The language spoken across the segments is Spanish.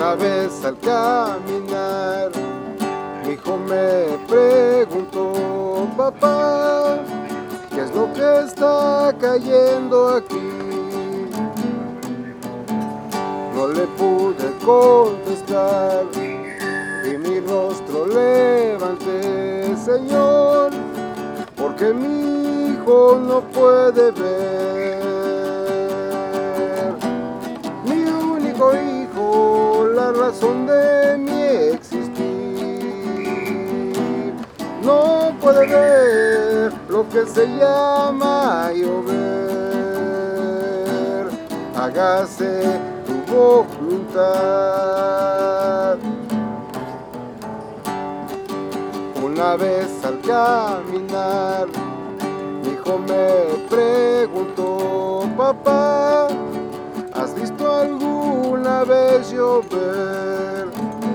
Una vez al caminar, mi hijo me preguntó: papá, ¿qué es lo que está cayendo aquí? No le pude contestar y mi rostro levanté: Señor, porque mi hijo no puede ver. Mi único hijo, la razón de mi existir, no puede ver lo que se llama llover. Hágase tu voluntad. Una vez al caminar, mi hijo me preguntó: papá, ¿has visto alguna vez llover?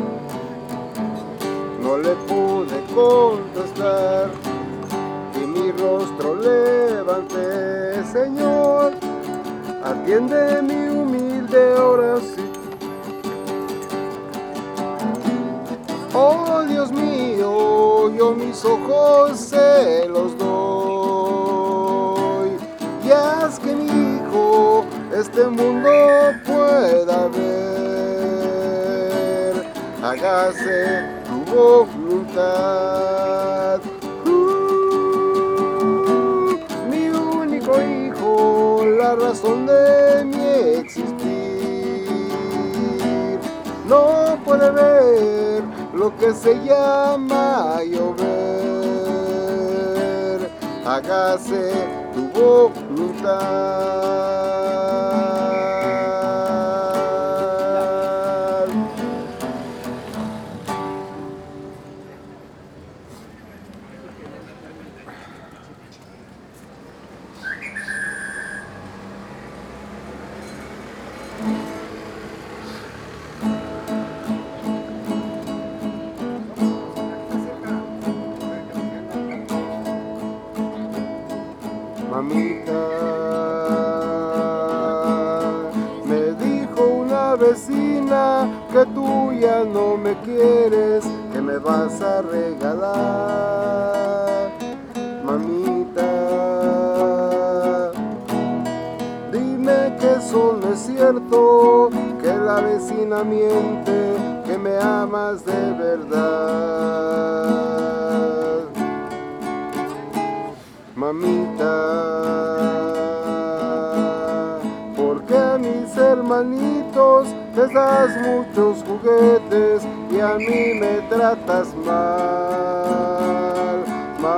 No le pude contestar y mi rostro levanté: Señor, atiende mi humilde oración. Oh Dios mío, yo mis ojos se los doy, y haz que mi hijo este mundo pueda ver. Hágase tu voluntad. Mi único hijo, la razón de mi existir, no puede ver lo que se llama llover. Hágase tu voluntad. Mamita, me dijo una vecina que tú ya no me quieres, que me vas a regalar. Mamita, dime que eso no es cierto, que la vecina miente, que me amas de verdad. Mamita, porque a mis hermanitos les das muchos juguetes y a mí me tratas mal.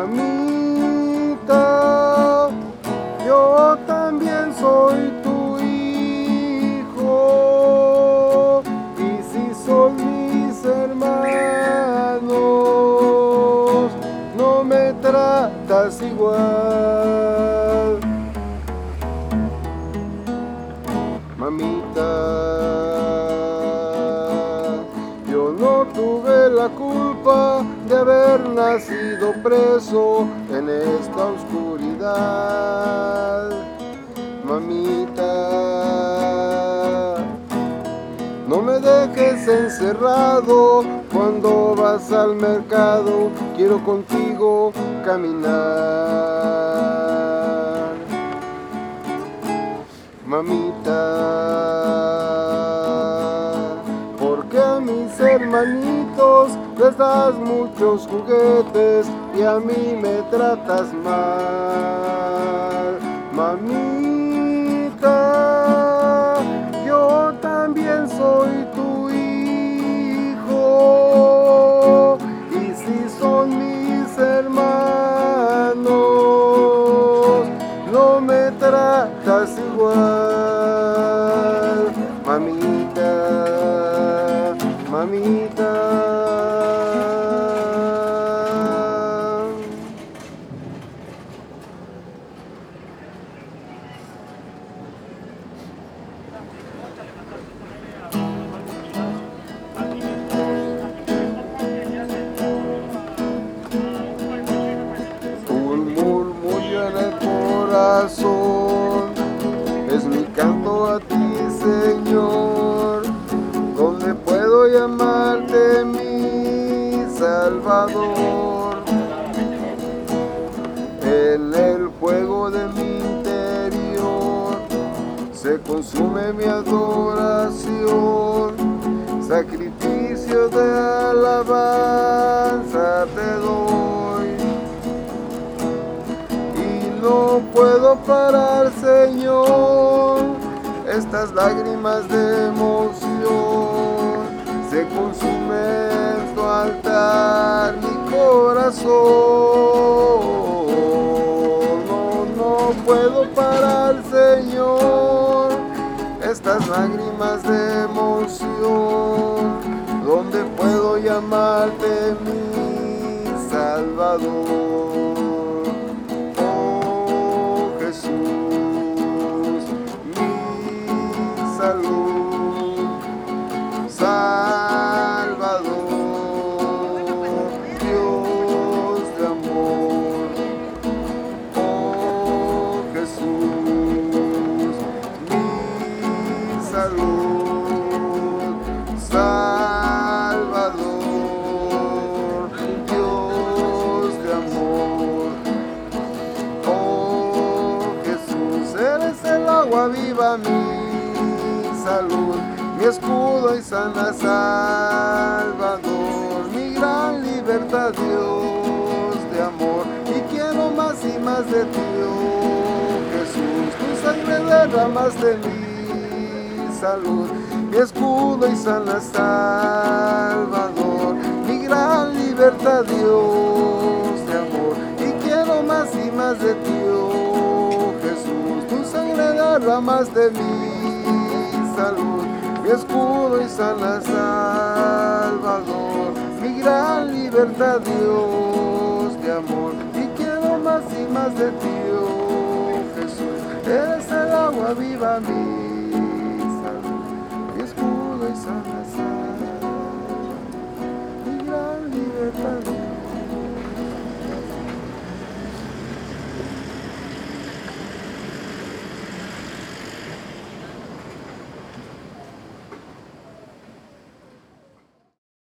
Mamita, yo también soy tu hijo, y si son mis hermanos, no me tratas igual. Mamita, yo no tuve la culpa de haber nacido preso en esta oscuridad. Mamita, no me dejes encerrado cuando vas al mercado, quiero contigo caminar. Mamita, porque a mis hermanitos les das muchos juguetes y a mí me tratas mal. Mamita, yo también soy tu hijo, y si son mis hermanos, no me tratas igual. Mamita, mamita. Un murmullo en el corazón es mi canto a ti, Señor, donde puedo interior. En el fuego de mi interior se consume mi adoración, sacrificio de alabanza te doy. Y no puedo parar, Señor, estas lágrimas de emoción, se consume en tu altar mi corazón. No puedo parar, Señor, estas lágrimas de emoción, donde puedo llamarte mi Salvador. Oh Jesús, mi salud, Salvador, Dios de amor. Oh Jesús, mi salud, Salvador, Dios de amor. Oh Jesús, eres el agua viva, mi salud, mi escudo y sana Salvador, mi gran libertad, Dios de amor. Y quiero más y más de ti, oh Jesús, tu sangre derramaste mi salud, mi escudo y sana Salvador, mi gran libertad, Dios de amor. Y quiero más y más de ti, oh Jesús, tu sangre derramaste mi salud, mi escudo y sana Salvador, mi gran libertad, Dios de amor. Y quiero más y más de ti, oh Jesús, eres el agua viva, mi salud, mi escudo y sana Salvador.